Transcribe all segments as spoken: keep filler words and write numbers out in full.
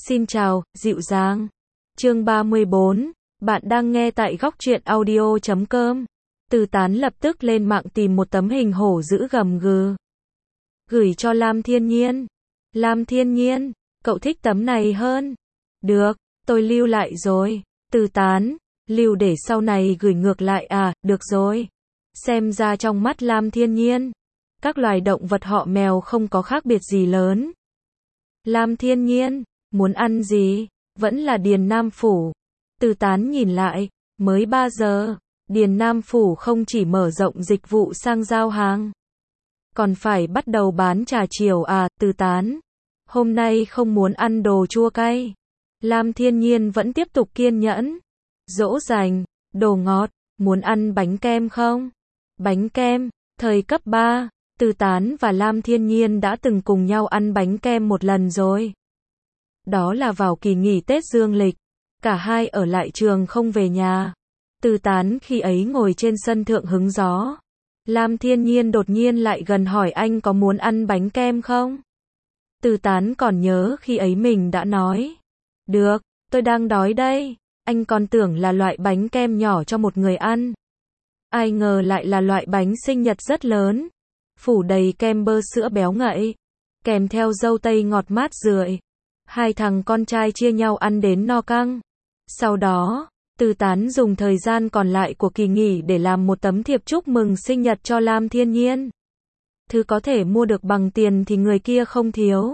Xin chào, dịu dàng. Chương ba mươi bốn, bạn đang nghe tại góc truyện audio chấm com. Từ Tán lập tức lên mạng tìm một tấm hình hổ dữ gầm gừ. Gửi cho Lam Thiên Nhiên. Lam Thiên Nhiên, cậu thích tấm này hơn. Được, tôi lưu lại rồi. Từ Tán, lưu để sau này gửi ngược lại à, được rồi. Xem ra trong mắt Lam Thiên Nhiên, các loài động vật họ mèo không có khác biệt gì lớn. Lam Thiên Nhiên, muốn ăn gì? Vẫn là Điền Nam Phủ. Từ Tán nhìn lại, mới ba giờ, Điền Nam Phủ không chỉ mở rộng dịch vụ sang giao hàng, còn phải bắt đầu bán trà chiều à, Từ Tán. Hôm nay không muốn ăn đồ chua cay. Lam Thiên Nhiên vẫn tiếp tục kiên nhẫn. Dỗ dành, đồ ngọt, muốn ăn bánh kem không? Bánh kem, thời cấp ba, Từ Tán và Lam Thiên Nhiên đã từng cùng nhau ăn bánh kem một lần rồi. Đó là vào kỳ nghỉ Tết dương lịch, cả hai ở lại trường không về nhà. Từ Tán khi ấy ngồi trên sân thượng hứng gió. Lam Thiên Nhiên đột nhiên lại gần hỏi anh có muốn ăn bánh kem không? Từ Tán còn nhớ khi ấy mình đã nói, được, tôi đang đói đây. Anh còn tưởng là loại bánh kem nhỏ cho một người ăn. Ai ngờ lại là loại bánh sinh nhật rất lớn, phủ đầy kem bơ sữa béo ngậy, kèm theo dâu tây ngọt mát rượi. Hai thằng con trai chia nhau ăn đến no căng. Sau đó, Từ Tán dùng thời gian còn lại của kỳ nghỉ để làm một tấm thiệp chúc mừng sinh nhật cho Lam Thiên Nhiên. Thứ có thể mua được bằng tiền thì người kia không thiếu,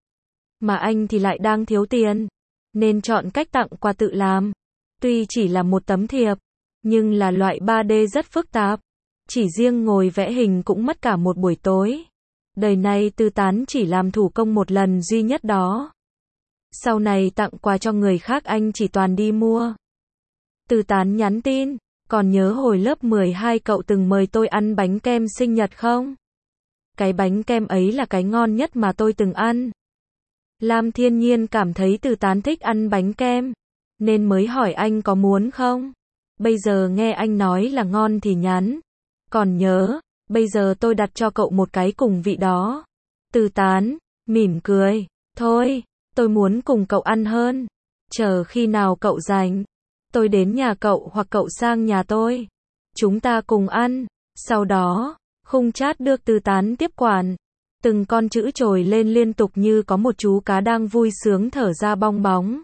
mà anh thì lại đang thiếu tiền, nên chọn cách tặng quà tự làm. Tuy chỉ là một tấm thiệp, nhưng là loại ba D rất phức tạp. Chỉ riêng ngồi vẽ hình cũng mất cả một buổi tối. Đời này Từ Tán chỉ làm thủ công một lần duy nhất đó. Sau này tặng quà cho người khác anh chỉ toàn đi mua. Từ Tán nhắn tin, còn nhớ hồi lớp mười hai cậu từng mời tôi ăn bánh kem sinh nhật không? Cái bánh kem ấy là cái ngon nhất mà tôi từng ăn. Lam Thiên Nhiên cảm thấy Từ Tán thích ăn bánh kem, nên mới hỏi anh có muốn không? Bây giờ nghe anh nói là ngon thì nhắn. Còn nhớ, bây giờ tôi đặt cho cậu một cái cùng vị đó. Từ Tán, mỉm cười, thôi, tôi muốn cùng cậu ăn hơn. Chờ khi nào cậu rảnh, tôi đến nhà cậu hoặc cậu sang nhà tôi. Chúng ta cùng ăn. Sau đó, khung chat được Từ Tán tiếp quản. Từng con chữ trồi lên liên tục như có một chú cá đang vui sướng thở ra bong bóng.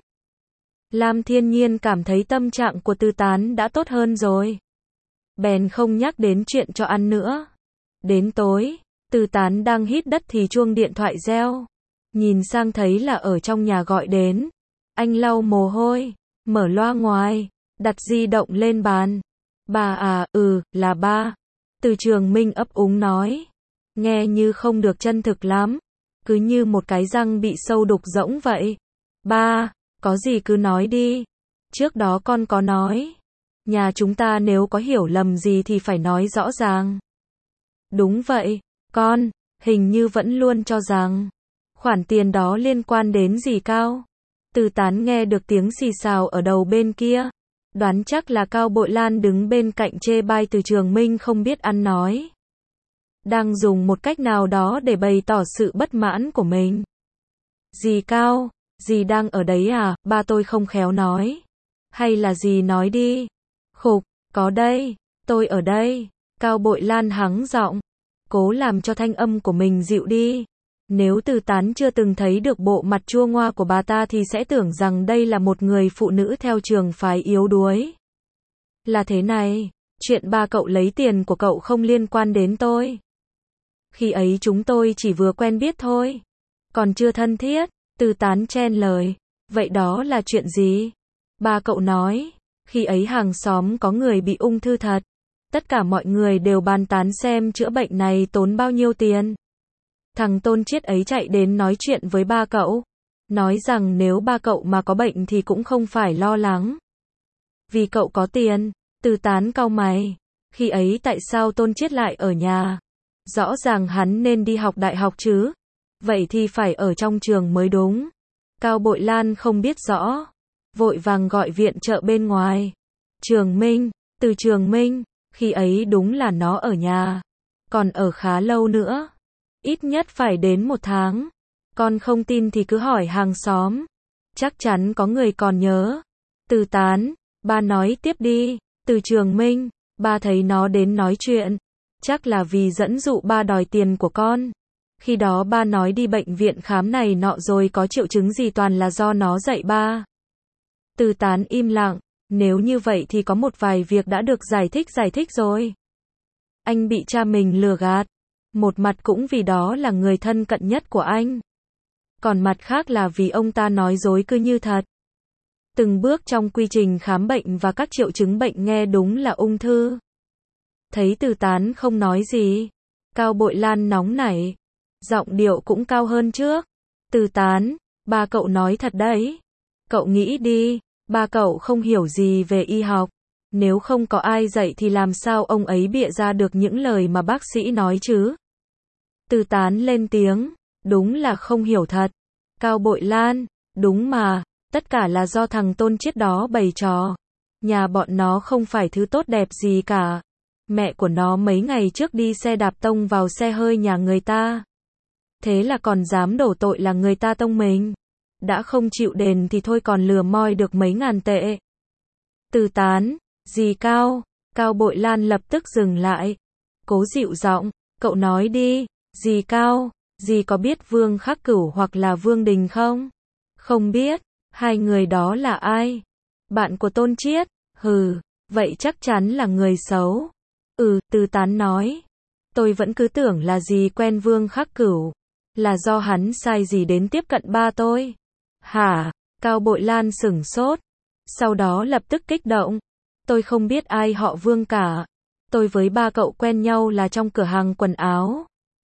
Lam Thiên Nhiên cảm thấy tâm trạng của Từ Tán đã tốt hơn rồi. Bèn không nhắc đến chuyện cho ăn nữa. Đến tối, Từ Tán đang hít đất thì chuông điện thoại reo. Nhìn sang thấy là ở trong nhà gọi đến. Anh lau mồ hôi, mở loa ngoài, đặt di động lên bàn. Bà à, ừ, là ba. Từ Trường Minh ấp úng nói. Nghe như không được chân thực lắm. Cứ như một cái răng bị sâu đục rỗng vậy. Ba, có gì cứ nói đi. Trước đó con có nói. Nhà chúng ta nếu có hiểu lầm gì thì phải nói rõ ràng. Đúng vậy, con, hình như vẫn luôn cho rằng khoản tiền đó liên quan đến dì Cao. Từ Tán nghe được tiếng xì xào ở đầu bên kia. Đoán chắc là Cao Bội Lan đứng bên cạnh chê bai Từ Trường Minh không biết ăn nói. Đang dùng một cách nào đó để bày tỏ sự bất mãn của mình. Dì Cao, dì đang ở đấy à? Ba tôi không khéo nói. Hay là dì nói đi. Khục, có đây, tôi ở đây. Cao Bội Lan hắng giọng, cố làm cho thanh âm của mình dịu đi. Nếu Từ Tán chưa từng thấy được bộ mặt chua ngoa của bà ta thì sẽ tưởng rằng đây là một người phụ nữ theo trường phái yếu đuối. Là thế này, chuyện ba cậu lấy tiền của cậu không liên quan đến tôi. Khi ấy chúng tôi chỉ vừa quen biết thôi, còn chưa thân thiết. Từ Tán chen lời, vậy đó là chuyện gì? Ba cậu nói, khi ấy hàng xóm có người bị ung thư thật. Tất cả mọi người đều bàn tán xem chữa bệnh này tốn bao nhiêu tiền. Thằng Tôn Chiết ấy chạy đến nói chuyện với ba cậu. Nói rằng nếu ba cậu mà có bệnh thì cũng không phải lo lắng. Vì cậu có tiền. Từ Tán cau mày. Khi ấy tại sao Tôn Chiết lại ở nhà? Rõ ràng hắn nên đi học đại học chứ. Vậy thì phải ở trong trường mới đúng. Cao Bội Lan không biết rõ. Vội vàng gọi viện trợ bên ngoài. Trường Minh, Từ Trường Minh, khi ấy đúng là nó ở nhà. Còn ở khá lâu nữa. Ít nhất phải đến một tháng. Con không tin thì cứ hỏi hàng xóm. Chắc chắn có người còn nhớ. Từ Tán, ba nói tiếp đi. Từ Trường Minh, ba thấy nó đến nói chuyện. Chắc là vì dẫn dụ ba đòi tiền của con. Khi đó ba nói đi bệnh viện khám này nọ rồi có triệu chứng gì toàn là do nó dạy ba. Từ Tán im lặng. Nếu như vậy thì có một vài việc đã được giải thích giải thích rồi. Anh bị cha mình lừa gạt. Một mặt cũng vì đó là người thân cận nhất của anh. Còn mặt khác là vì ông ta nói dối cứ như thật. Từng bước trong quy trình khám bệnh và các triệu chứng bệnh nghe đúng là ung thư. Thấy Từ Tán không nói gì, Cao Bội Lan nóng nảy. Giọng điệu cũng cao hơn trước. Từ Tán, ba cậu nói thật đấy. Cậu nghĩ đi, ba cậu không hiểu gì về y học. Nếu không có ai dạy thì làm sao ông ấy bịa ra được những lời mà bác sĩ nói chứ? Từ Tán lên tiếng, đúng là không hiểu thật. Cao Bội Lan, đúng mà, tất cả là do thằng Tôn Chiết đó bày trò. Nhà bọn nó không phải thứ tốt đẹp gì cả. Mẹ của nó mấy ngày trước đi xe đạp tông vào xe hơi nhà người ta. Thế là còn dám đổ tội là người ta tông mình. Đã không chịu đền thì thôi còn lừa moi được mấy ngàn tệ. Từ Tán, dì Cao, Cao Bội Lan lập tức dừng lại. Cố dịu giọng, cậu nói đi, dì Cao, dì có biết Vương Khắc Cửu hoặc là Vương Đình không? Không biết, hai người đó là ai? Bạn của Tôn Chiết, hừ, vậy chắc chắn là người xấu. Ừ, Từ Tán nói. Tôi vẫn cứ tưởng là dì quen Vương Khắc Cửu. Là do hắn sai dì đến tiếp cận ba tôi. Hả? Cao Bội Lan sửng sốt. Sau đó lập tức kích động. Tôi không biết ai họ Vương cả. Tôi với ba cậu quen nhau là trong cửa hàng quần áo.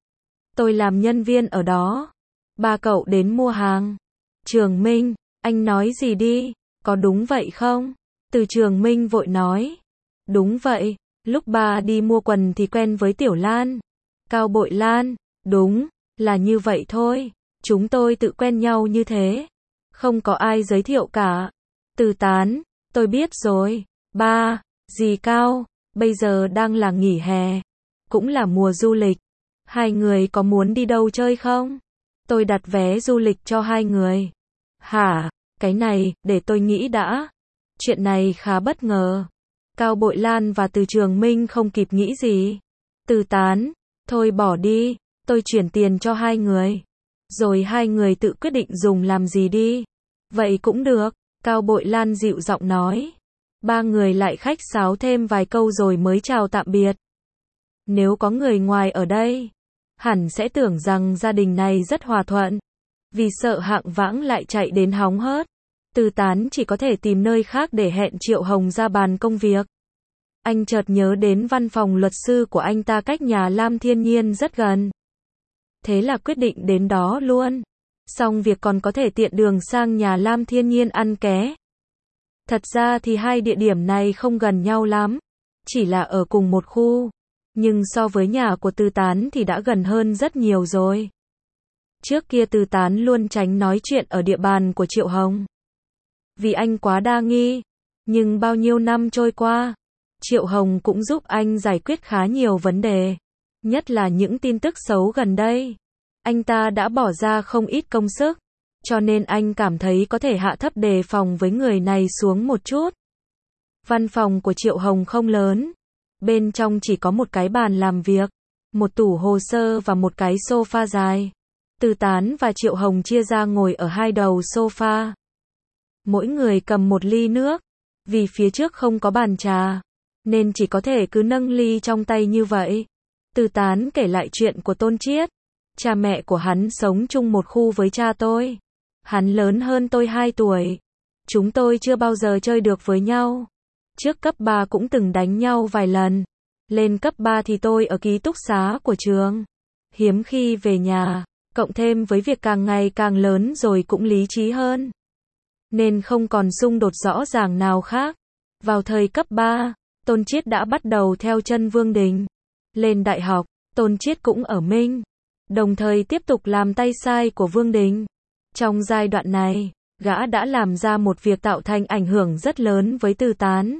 Tôi làm nhân viên ở đó. Ba cậu đến mua hàng. Trường Minh, anh nói gì đi, có đúng vậy không? Từ Trường Minh vội nói. Đúng vậy, lúc ba đi mua quần thì quen với Tiểu Lan. Cao Bội Lan, đúng, là như vậy thôi. Chúng tôi tự quen nhau như thế. Không có ai giới thiệu cả. Từ Tán, tôi biết rồi. Ba, dì Cao, bây giờ đang là nghỉ hè. Cũng là mùa du lịch. Hai người có muốn đi đâu chơi không? Tôi đặt vé du lịch cho hai người. Hả? Cái này, để tôi nghĩ đã. Chuyện này khá bất ngờ. Cao Bội Lan và Từ Trường Minh không kịp nghĩ gì. Từ Tán, thôi bỏ đi, tôi chuyển tiền cho hai người. Rồi hai người tự quyết định dùng làm gì đi. Vậy cũng được, Cao Bội Lan dịu giọng nói. Ba người lại khách sáo thêm vài câu rồi mới chào tạm biệt. Nếu có người ngoài ở đây, hẳn sẽ tưởng rằng gia đình này rất hòa thuận. Vì sợ Hạng Vãng lại chạy đến hóng hớt, Từ Tán chỉ có thể tìm nơi khác để hẹn Triệu Hồng ra bàn công việc. Anh chợt nhớ đến văn phòng luật sư của anh ta cách nhà Lam Thiên Nhiên rất gần. Thế là quyết định đến đó luôn. Xong việc còn có thể tiện đường sang nhà Lam Thiên Nhiên ăn ké. Thật ra thì hai địa điểm này không gần nhau lắm, chỉ là ở cùng một khu. Nhưng so với nhà của Từ Tán thì đã gần hơn rất nhiều rồi. Trước kia Từ Tán luôn tránh nói chuyện ở địa bàn của Triệu Hồng. Vì anh quá đa nghi. Nhưng bao nhiêu năm trôi qua, Triệu Hồng cũng giúp anh giải quyết khá nhiều vấn đề. Nhất là những tin tức xấu gần đây. Anh ta đã bỏ ra không ít công sức. Cho nên anh cảm thấy có thể hạ thấp đề phòng với người này xuống một chút. Văn phòng của Triệu Hồng không lớn. Bên trong chỉ có một cái bàn làm việc, một tủ hồ sơ và một cái sofa dài. Từ Tán và Triệu Hồng chia ra ngồi ở hai đầu sofa. Mỗi người cầm một ly nước. Vì phía trước không có bàn trà, nên chỉ có thể cứ nâng ly trong tay như vậy. Từ Tán kể lại chuyện của Tôn Chiết. Cha mẹ của hắn sống chung một khu với cha tôi. Hắn lớn hơn tôi hai tuổi. Chúng tôi chưa bao giờ chơi được với nhau. Trước cấp ba cũng từng đánh nhau vài lần. Lên cấp ba thì tôi ở ký túc xá của trường. Hiếm khi về nhà, cộng thêm với việc càng ngày càng lớn rồi cũng lý trí hơn. Nên không còn xung đột rõ ràng nào khác. Vào thời cấp ba, Tôn Chiết đã bắt đầu theo chân Vương Đình. Lên đại học, Tôn Chiết cũng ở Minh. Đồng thời tiếp tục làm tay sai của Vương Đình. Trong giai đoạn này, gã đã làm ra một việc tạo thành ảnh hưởng rất lớn với Từ Tán.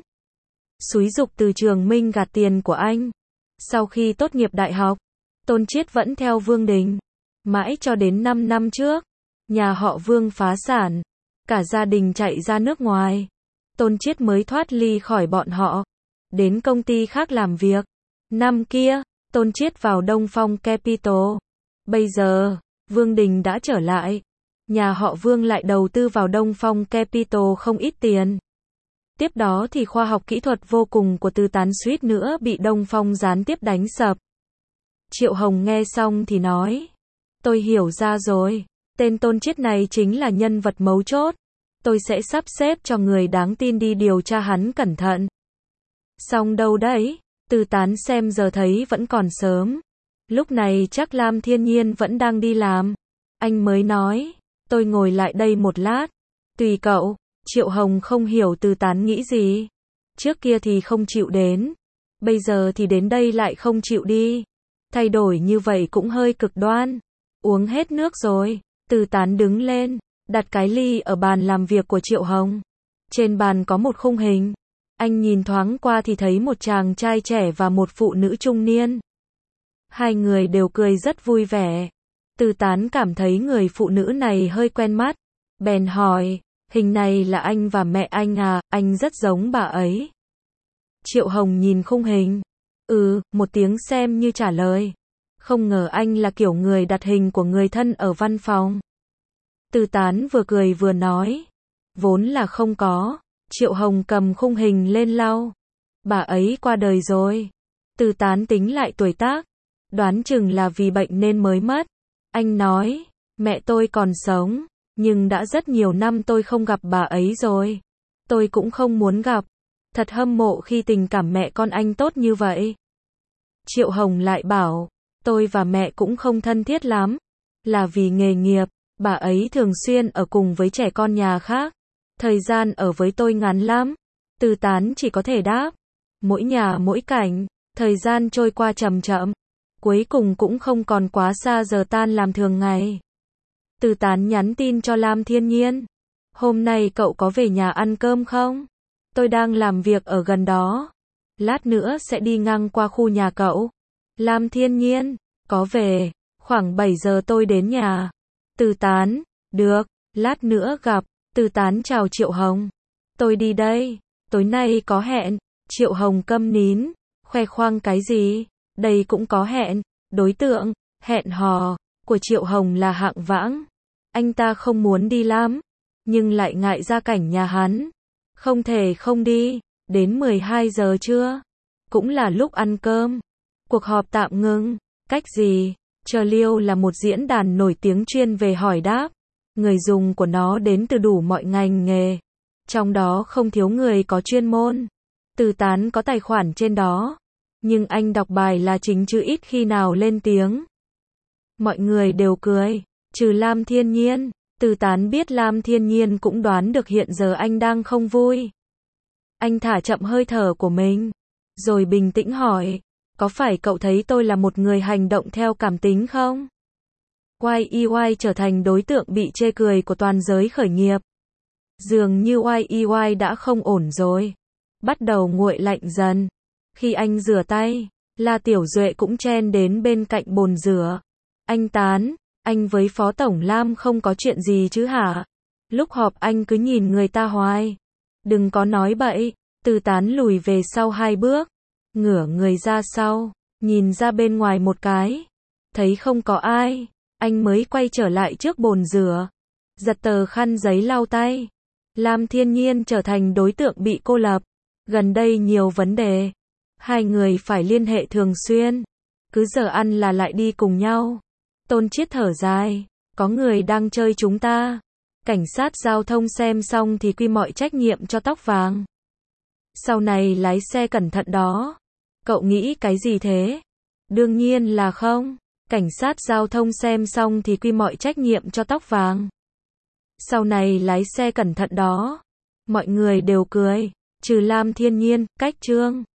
Xúi giục Từ Trường Minh gạt tiền của anh. Sau khi tốt nghiệp đại học, Tôn Chiết vẫn theo Vương Đình. Mãi cho đến năm năm trước, nhà họ Vương phá sản. cả gia đình chạy ra nước ngoài. Tôn Chiết mới thoát ly khỏi bọn họ, đến công ty khác làm việc. Năm kia, Tôn Chiết vào Đông Phong Capital. Bây giờ, Vương Đình đã trở lại. Nhà họ Vương lại đầu tư vào Đông Phong Capital không ít tiền. Tiếp đó thì khoa học kỹ thuật vô cùng của Từ Tán suýt nữa bị Đông Phong gián tiếp đánh sập. Triệu Hồng nghe xong thì nói, tôi hiểu ra rồi, tên Tôn Chiết này chính là nhân vật mấu chốt. Tôi sẽ sắp xếp cho người đáng tin đi điều tra hắn cẩn thận. Xong đâu đấy, Từ Tán xem giờ thấy vẫn còn sớm. Lúc này chắc Lam Thiên Nhiên vẫn đang đi làm. Anh mới nói, tôi ngồi lại đây một lát. Tùy cậu. Triệu Hồng không hiểu Từ Tán nghĩ gì. Trước kia thì không chịu đến. Bây giờ thì đến đây lại không chịu đi. Thay đổi như vậy cũng hơi cực đoan. Uống hết nước rồi. Từ Tán đứng lên, đặt cái ly ở bàn làm việc của Triệu Hồng. Trên bàn có một khung hình. Anh nhìn thoáng qua thì thấy một chàng trai trẻ và một phụ nữ trung niên. Hai người đều cười rất vui vẻ. Từ Tán cảm thấy người phụ nữ này hơi quen mắt. Bèn hỏi, hình này là anh và mẹ anh à, anh rất giống bà ấy. Triệu Hồng nhìn khung hình. Ừ, một tiếng xem như trả lời. Không ngờ anh là kiểu người đặt hình của người thân ở văn phòng. Từ Tán vừa cười vừa nói. Vốn là không có. Triệu Hồng cầm khung hình lên lau. Bà ấy qua đời rồi. Từ Tán tính lại tuổi tác. Đoán chừng là vì bệnh nên mới mất. Anh nói, mẹ tôi còn sống, nhưng đã rất nhiều năm tôi không gặp bà ấy rồi. Tôi cũng không muốn gặp. Thật hâm mộ khi tình cảm mẹ con anh tốt như vậy. Triệu Hồng lại bảo, tôi và mẹ cũng không thân thiết lắm. Là vì nghề nghiệp, bà ấy thường xuyên ở cùng với trẻ con nhà khác. Thời gian ở với tôi ngắn lắm. Từ Tán chỉ có thể đáp. Mỗi nhà mỗi cảnh, thời gian trôi qua chậm chậm. Cuối cùng cũng không còn quá xa giờ tan làm thường ngày. Từ Tán nhắn tin cho Lam Thiên Nhiên. Hôm nay cậu có về nhà ăn cơm không? Tôi đang làm việc ở gần đó. Lát nữa sẽ đi ngang qua khu nhà cậu. Lam Thiên Nhiên, có về. Khoảng bảy giờ tôi đến nhà. Từ Tán, được, lát nữa gặp. Từ Tán chào Triệu Hồng. Tôi đi đây, tối nay có hẹn. Triệu Hồng câm nín, khoe khoang cái gì? Đây cũng có hẹn. Đối tượng, hẹn hò, của Triệu Hồng là Hạng Vãng. Anh ta không muốn đi lắm, nhưng lại ngại gia cảnh nhà hắn. Không thể không đi, đến mười hai giờ trưa. Cũng là lúc ăn cơm. Cuộc họp tạm ngưng. Cách gì? Chờ Liêu là một diễn đàn nổi tiếng chuyên về hỏi đáp. Người dùng của nó đến từ đủ mọi ngành nghề. Trong đó không thiếu người có chuyên môn. Từ Tán có tài khoản trên đó. Nhưng anh đọc bài là chính chứ ít khi nào lên tiếng. Mọi người đều cười, trừ Lam Thiên Nhiên. Từ Tán biết Lam Thiên Nhiên cũng đoán được hiện giờ anh đang không vui. Anh thả chậm hơi thở của mình, rồi bình tĩnh hỏi, có phải cậu thấy tôi là một người hành động theo cảm tính không? i e i trở thành đối tượng bị chê cười của toàn giới khởi nghiệp. Dường như i e i đã không ổn rồi. Bắt đầu nguội lạnh dần. Khi anh rửa tay, La Tiểu Duệ cũng chen đến bên cạnh bồn rửa. Anh Tán, anh với Phó Tổng Lam không có chuyện gì chứ hả? Lúc họp anh cứ nhìn người ta hoài. Đừng có nói bậy. Từ Tán lùi về sau hai bước, ngửa người ra sau, nhìn ra bên ngoài một cái. Thấy không có ai, anh mới quay trở lại trước bồn rửa, giật tờ khăn giấy lau tay. Lam Thiên Nhiên trở thành đối tượng bị cô lập. Gần đây nhiều vấn đề. Hai người phải liên hệ thường xuyên. Cứ giờ ăn là lại đi cùng nhau. Tôn Chiết thở dài. Có người đang chơi chúng ta. Cảnh sát giao thông xem xong thì quy mọi trách nhiệm cho Tóc Vàng. Sau này lái xe cẩn thận đó. Cậu nghĩ cái gì thế? Đương nhiên là không. Cảnh sát giao thông xem xong thì quy mọi trách nhiệm cho Tóc Vàng. Sau này lái xe cẩn thận đó. Mọi người đều cười, trừ Lam Thiên Nhiên, cách Trương.